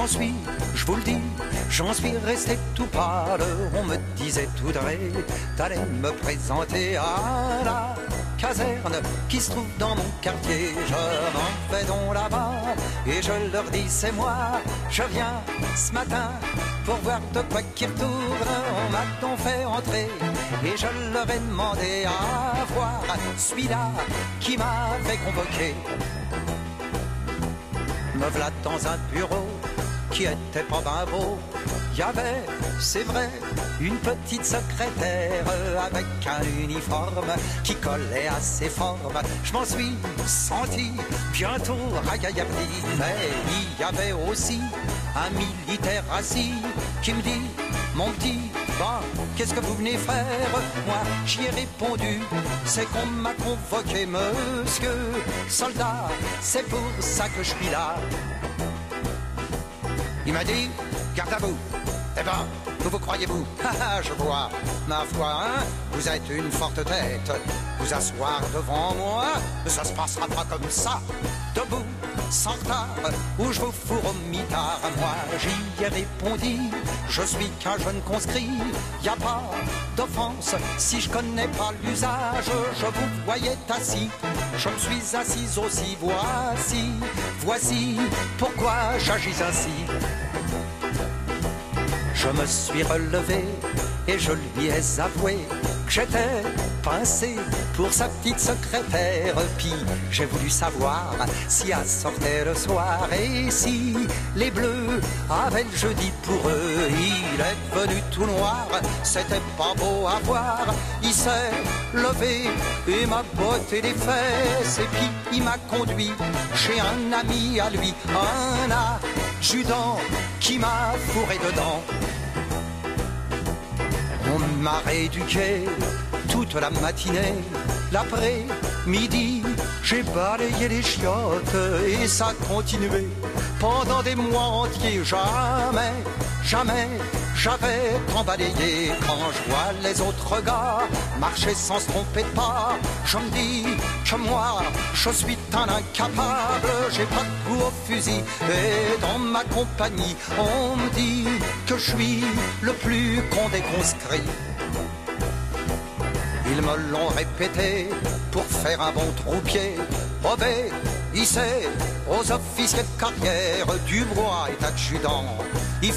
je vous le dis, j'en suis resté tout pâle. On me disait tout vrai, t'allais me présenter à la caserne qui se trouve dans mon quartier. Je m'en vais donc là-bas et je leur dis c'est moi. Je viens ce matin pour voir de quoi qui retourne. On m'a donc fait entrer et je leur ai demandé à voir celui-là qui m'avait convoqué. Me v'là dans un bureau qui était pas ben beau. Y avait, c'est vrai, une petite secrétaire avec un uniforme qui collait à ses formes. Je m'en suis senti bientôt ragaillardi. Mais il y avait aussi un militaire assis qui me dit: mon petit, ben, qu'est-ce que vous venez faire? Moi, j'y ai répondu: c'est qu'on m'a convoqué, monsieur soldat, c'est pour ça que je suis là. Il m'a dit: garde à vous. Eh ben, vous croyez-vous? Je vois, ma foi, hein, vous êtes une forte tête. Vous asseoir devant moi, ça se passera pas comme ça. Debout, sans retard, ou je vous fourre au mitard. Moi, j'y ai répondu: je suis qu'un jeune conscrit. Y a pas d'offense si je connais pas l'usage. Je vous voyais assis, je me suis assise aussi. Voici pourquoi j'agis ainsi. Je me suis relevé et je lui ai avoué que j'étais pincé pour sa petite secrétaire. Puis j'ai voulu savoir si elle sortait le soir et si les bleus avaient le jeudi pour eux. Il est venu tout noir, c'était pas beau à voir. Il s'est levé et m'a botté les fesses. Et puis il m'a conduit chez un ami à lui, un adjudant qui m'a fourré dedans. On m'a rééduqué toute la matinée. L'après-midi, j'ai balayé les chiottes et ça continuait pendant des mois entiers. Jamais j'avais tant balayé. Quand je vois les autres gars marcher sans se tromper de pas, je me dis que moi, je suis un incapable. J'ai pas de goût au fusil et dans ma compagnie, on me dit que je suis le plus con des conscrits. Ils me l'ont répété pour faire un bon trou-pied. Obéissez aux officiers de carrière, Dubois est adjudant.